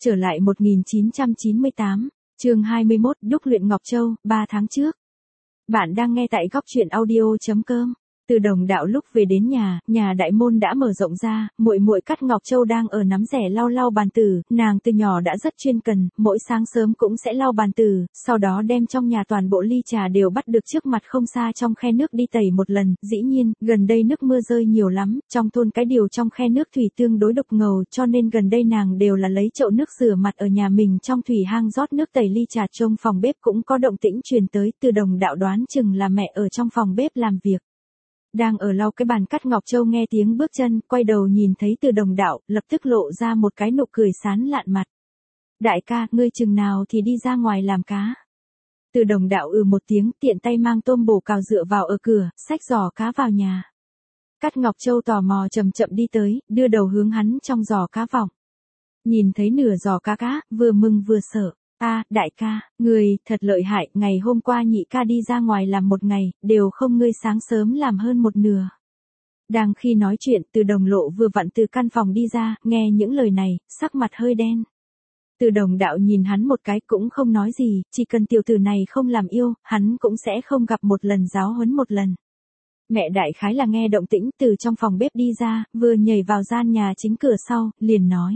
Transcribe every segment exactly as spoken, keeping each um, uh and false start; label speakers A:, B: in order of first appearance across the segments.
A: Trở lại một nghìn chín trăm chín mươi tám, chương hai mươi mốt, đúc luyện Ngọc Châu, ba tháng trước. Bạn đang nghe tại góc truyện audio chấm com. Từ Đồng Đạo lúc về đến nhà, nhà đại môn đã mở rộng ra, muội muội Cát Ngọc Châu đang ở nắm rẻ lau lau bàn tử, nàng từ nhỏ đã rất chuyên cần, mỗi sáng sớm cũng sẽ lau bàn tử, sau đó đem trong nhà toàn bộ ly trà đều bắt được trước mặt không xa trong khe nước đi tẩy một lần. Dĩ nhiên, gần đây nước mưa rơi nhiều lắm, trong thôn cái điều trong khe nước thủy tương đối đục ngầu, cho nên gần đây nàng đều là lấy chậu nước rửa mặt ở nhà mình trong thủy hang rót nước tẩy ly trà. Trong phòng bếp cũng có động tĩnh truyền tới, Từ Đồng Đạo đoán chừng là mẹ ở trong phòng bếp làm việc. Đang ở lau cái bàn, Cát Ngọc Châu nghe tiếng bước chân, quay đầu nhìn thấy Từ Đồng Đạo, lập tức lộ ra một cái nụ cười sán lạn mặt. Đại ca, ngươi chừng nào thì đi ra ngoài làm cá. Từ Đồng Đạo ừ một tiếng, tiện tay mang tôm bổ cào dựa vào ở cửa, xách giò cá vào nhà. Cát Ngọc Châu tò mò chậm chậm đi tới, đưa đầu hướng hắn trong giò cá vòng. Nhìn thấy nửa giò cá cá, vừa mừng vừa sợ. A, à, đại ca, người thật lợi hại, ngày hôm qua nhị ca đi ra ngoài làm một ngày, đều không ngươi sáng sớm làm hơn một nửa. Đang khi nói chuyện, Từ Đồng Lộ vừa vặn từ căn phòng đi ra, nghe những lời này, sắc mặt hơi đen. Từ Đồng Đạo nhìn hắn một cái cũng không nói gì, chỉ cần tiểu tử này không làm yêu, hắn cũng sẽ không gặp một lần giáo huấn một lần. Mẹ đại khái là nghe động tĩnh từ trong phòng bếp đi ra, vừa nhảy vào gian nhà chính cửa sau, liền nói.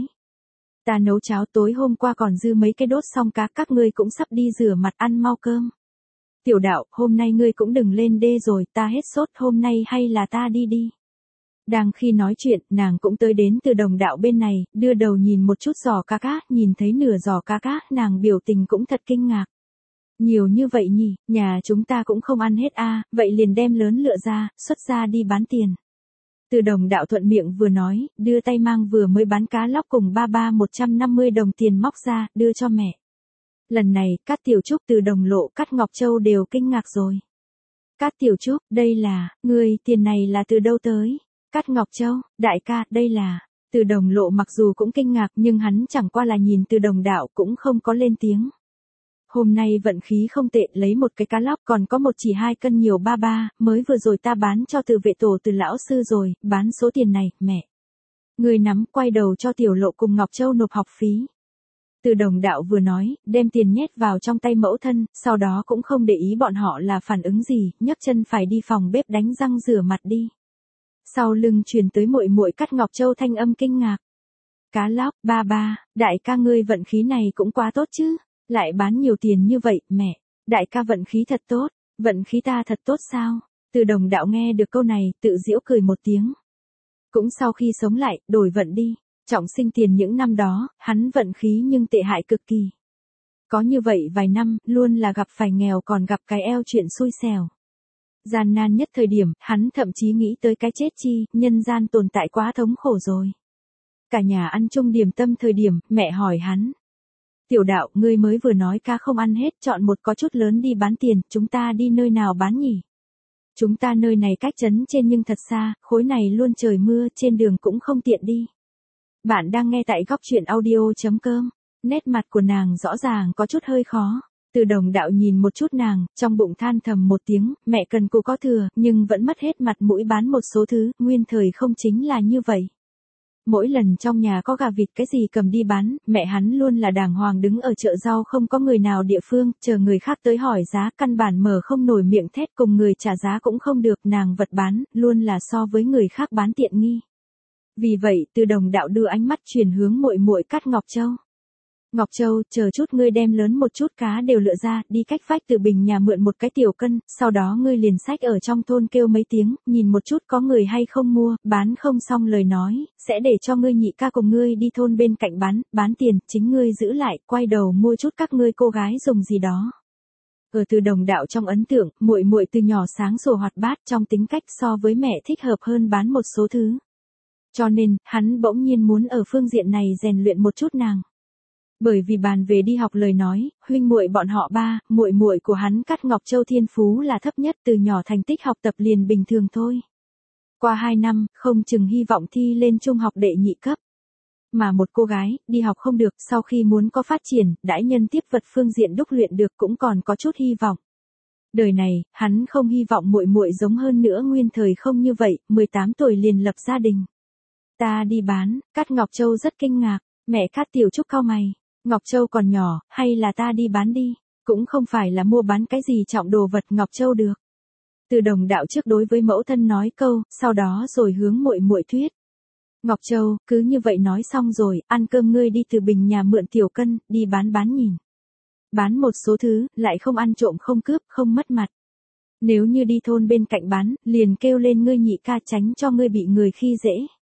A: Ta nấu cháo tối hôm qua còn dư mấy cái đốt xong cá, các ngươi cũng sắp đi rửa mặt ăn mau cơm. Tiểu Đạo, hôm nay ngươi cũng đừng lên đê rồi, ta hết sốt, hôm nay hay là ta đi đi. Đang khi nói chuyện, nàng cũng tới đến Từ Đồng Đạo bên này, đưa đầu nhìn một chút giò cá cá, nhìn thấy nửa giò cá cá, nàng biểu tình cũng thật kinh ngạc. Nhiều như vậy nhỉ, nhà chúng ta cũng không ăn hết a, à, vậy liền đem lớn lựa ra, xuất ra đi bán tiền. Từ Đồng Đạo thuận miệng vừa nói, đưa tay mang vừa mới bán cá lóc cùng ba ba một trăm năm mươi đồng tiền móc ra, đưa cho mẹ. Lần này, Cát Tiểu Trúc, Từ Đồng Lộ, Cát Ngọc Châu đều kinh ngạc rồi. Cát Tiểu Trúc, đây là, ngươi, tiền này là từ đâu tới? Cát Ngọc Châu, đại ca, đây là. Từ Đồng Lộ mặc dù cũng kinh ngạc nhưng hắn chẳng qua là nhìn Từ Đồng Đạo cũng không có lên tiếng. Hôm nay vận khí không tệ, lấy một cái cá lóc còn có một chỉ hai cân nhiều ba ba, mới vừa rồi ta bán cho Từ vệ tổ Từ lão sư rồi, bán số tiền này, mẹ. Người nắm, quay đầu cho Tiểu Lộ cùng Ngọc Châu nộp học phí. Từ Đồng Đạo vừa nói, đem tiền nhét vào trong tay mẫu thân, sau đó cũng không để ý bọn họ là phản ứng gì, nhấc chân phải đi phòng bếp đánh răng rửa mặt đi. Sau lưng truyền tới muội muội Cát Ngọc Châu thanh âm kinh ngạc. Cá lóc, ba ba, đại ca ngươi vận khí này cũng quá tốt chứ. Lại bán nhiều tiền như vậy, mẹ, đại ca vận khí thật tốt, vận khí ta thật tốt sao? Từ Đồng Đạo nghe được câu này, tự giễu cười một tiếng. Cũng sau khi sống lại, đổi vận đi, trọng sinh tiền những năm đó, hắn vận khí nhưng tệ hại cực kỳ. Có như vậy vài năm, luôn là gặp phải nghèo còn gặp cái eo chuyện xui xẻo. Gian nan nhất thời điểm, hắn thậm chí nghĩ tới cái chết chi, nhân gian tồn tại quá thống khổ rồi. Cả nhà ăn chung điểm tâm thời điểm, mẹ hỏi hắn. Tiểu Đạo, ngươi mới vừa nói ca không ăn hết, chọn một có chút lớn đi bán tiền, chúng ta đi nơi nào bán nhỉ? Chúng ta nơi này cách trấn trên nhưng thật xa, khối này luôn trời mưa, trên đường cũng không tiện đi. Bạn đang nghe tại góc truyện audio chấm com, nét mặt của nàng rõ ràng có chút hơi khó. Từ Đồng Đạo nhìn một chút nàng, trong bụng than thầm một tiếng, mẹ cần cù có thừa, nhưng vẫn mất hết mặt mũi bán một số thứ, nguyên thời không chính là như vậy. Mỗi lần trong nhà có gà vịt cái gì cầm đi bán, mẹ hắn luôn là đàng hoàng đứng ở chợ rau không có người nào địa phương, chờ người khác tới hỏi giá, căn bản mở không nổi miệng thét, cùng người trả giá cũng không được, nàng vật bán, luôn là so với người khác bán tiện nghi. Vì vậy, Từ Đồng Đạo đưa ánh mắt chuyển hướng muội muội Cát Ngọc Châu. Ngọc Châu, chờ chút ngươi đem lớn một chút cá đều lựa ra, đi cách vách Từ Bình nhà mượn một cái tiểu cân, sau đó ngươi liền xách ở trong thôn kêu mấy tiếng, nhìn một chút có người hay không mua, bán không xong lời nói, sẽ để cho ngươi nhị ca cùng ngươi đi thôn bên cạnh bán, bán tiền, chính ngươi giữ lại, quay đầu mua chút các ngươi cô gái dùng gì đó. Ở Từ Đồng Đạo trong ấn tượng, muội muội từ nhỏ sáng sủa hoạt bát, trong tính cách so với mẹ thích hợp hơn bán một số thứ. Cho nên, hắn bỗng nhiên muốn ở phương diện này rèn luyện một chút nàng. Bởi vì bàn về đi học lời nói, huynh muội bọn họ ba, muội muội của hắn Cát Ngọc Châu thiên phú là thấp nhất, từ nhỏ thành tích học tập liền bình thường thôi. Qua hai năm, không chừng hy vọng thi lên trung học đệ nhị cấp. Mà một cô gái, đi học không được, sau khi muốn có phát triển, đãi nhân tiếp vật phương diện đúc luyện được cũng còn có chút hy vọng. Đời này, hắn không hy vọng muội muội giống hơn nữa nguyên thời không như vậy, mười tám tuổi liền lập gia đình. Ta đi bán, Cát Ngọc Châu rất kinh ngạc. Mẹ Cát Tiểu Trúc cau mày, Ngọc Châu còn nhỏ, hay là ta đi bán đi, cũng không phải là mua bán cái gì trọng đồ vật Ngọc Châu được. Từ Đồng đạo trước đối với mẫu thân nói câu, sau đó rồi hướng muội muội thuyết. Ngọc Châu, cứ như vậy nói xong rồi, ăn cơm ngươi đi từ Bình nhà mượn tiểu cân, đi bán bán nhìn. Bán một số thứ, lại không ăn trộm không cướp, không mất mặt. Nếu như đi thôn bên cạnh bán, liền kêu lên ngươi nhị ca tránh cho ngươi bị người khi dễ.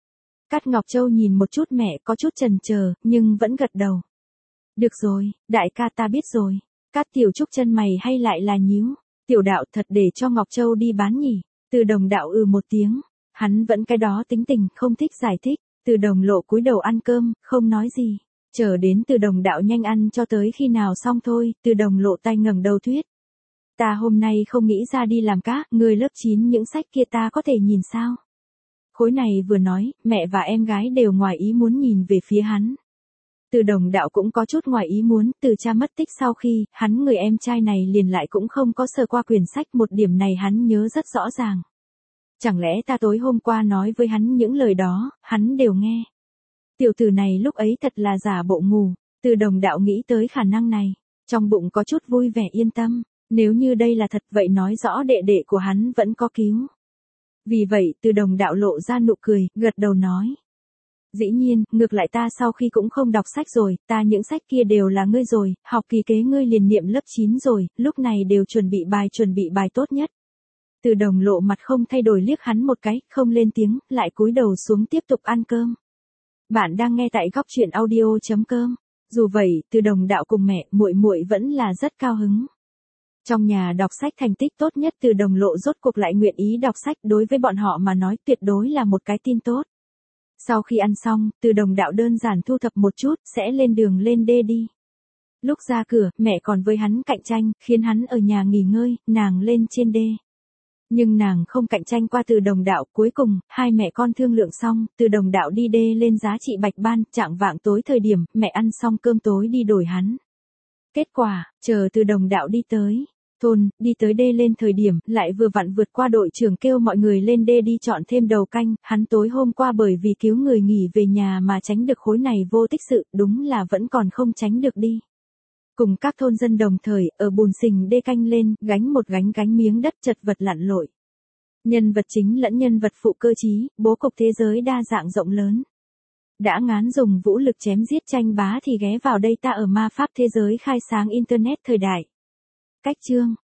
A: Cát Ngọc Châu nhìn một chút mẹ có chút chần chờ, nhưng vẫn gật đầu. Được rồi, đại ca ta biết rồi. Cát Tiểu Trúc chân mày hay lại là nhíu. Tiểu đạo thật để cho Ngọc Châu đi bán nhỉ. Từ Đồng đạo ừ một tiếng. Hắn vẫn cái đó tính tình, không thích giải thích. Từ Đồng lộ cúi đầu ăn cơm, không nói gì. Chờ đến Từ Đồng đạo nhanh ăn cho tới khi nào xong thôi, Từ Đồng lộ tay ngẩng đầu thuyết. Ta hôm nay không nghĩ ra đi làm cá, người lớp chín những sách kia ta có thể nhìn sao? Khối này vừa nói, mẹ và em gái đều ngoài ý muốn nhìn về phía hắn. Từ Đồng đạo cũng có chút ngoài ý muốn, từ cha mất tích sau khi, hắn người em trai này liền lại cũng không có sờ qua quyển sách, một điểm này hắn nhớ rất rõ ràng. Chẳng lẽ ta tối hôm qua nói với hắn những lời đó, hắn đều nghe. Tiểu tử này lúc ấy thật là giả bộ ngủ, Từ Đồng đạo nghĩ tới khả năng này, trong bụng có chút vui vẻ yên tâm, nếu như đây là thật vậy nói rõ đệ đệ của hắn vẫn có cứu. Vì vậy, Từ Đồng đạo lộ ra nụ cười, gật đầu nói. Dĩ nhiên, ngược lại ta sau khi cũng không đọc sách rồi, ta những sách kia đều là ngươi rồi, học kỳ kế ngươi liền niệm lớp chín rồi, lúc này đều chuẩn bị bài chuẩn bị bài tốt nhất. Từ Đồng lộ mặt không thay đổi liếc hắn một cái, không lên tiếng, lại cúi đầu xuống tiếp tục ăn cơm. Bạn đang nghe tại góc truyện audio chấm com. Dù vậy, Từ Đồng đạo cùng mẹ, muội muội vẫn là rất cao hứng. Trong nhà đọc sách thành tích tốt nhất Từ Đồng lộ rốt cuộc lại nguyện ý đọc sách, đối với bọn họ mà nói tuyệt đối là một cái tin tốt. Sau khi ăn xong, Từ Đồng đạo đơn giản thu thập một chút, sẽ lên đường lên đê đi. Lúc ra cửa, mẹ còn với hắn cạnh tranh, khiến hắn ở nhà nghỉ ngơi, nàng lên trên đê. Nhưng nàng không cạnh tranh qua Từ Đồng đạo, cuối cùng, hai mẹ con thương lượng xong, Từ Đồng đạo đi đê lên giá trị bạch ban, chạng vạng tối thời điểm, mẹ ăn xong cơm tối đi đổi hắn. Kết quả, chờ Từ Đồng đạo đi tới thôn, đi tới đê lên thời điểm, lại vừa vặn vượt qua đội trưởng kêu mọi người lên đê đi chọn thêm đầu canh, hắn tối hôm qua bởi vì cứu người nghỉ về nhà mà tránh được khối này vô tích sự, đúng là vẫn còn không tránh được đi. Cùng các thôn dân đồng thời, ở bùn sình đê canh lên, gánh một gánh gánh miếng đất chật vật lặn lội. Nhân vật chính lẫn nhân vật phụ cơ trí, bố cục thế giới đa dạng rộng lớn. Đã ngán dùng vũ lực chém giết tranh bá thì ghé vào đây ta ở ma pháp thế giới khai sáng internet thời đại. Cách chương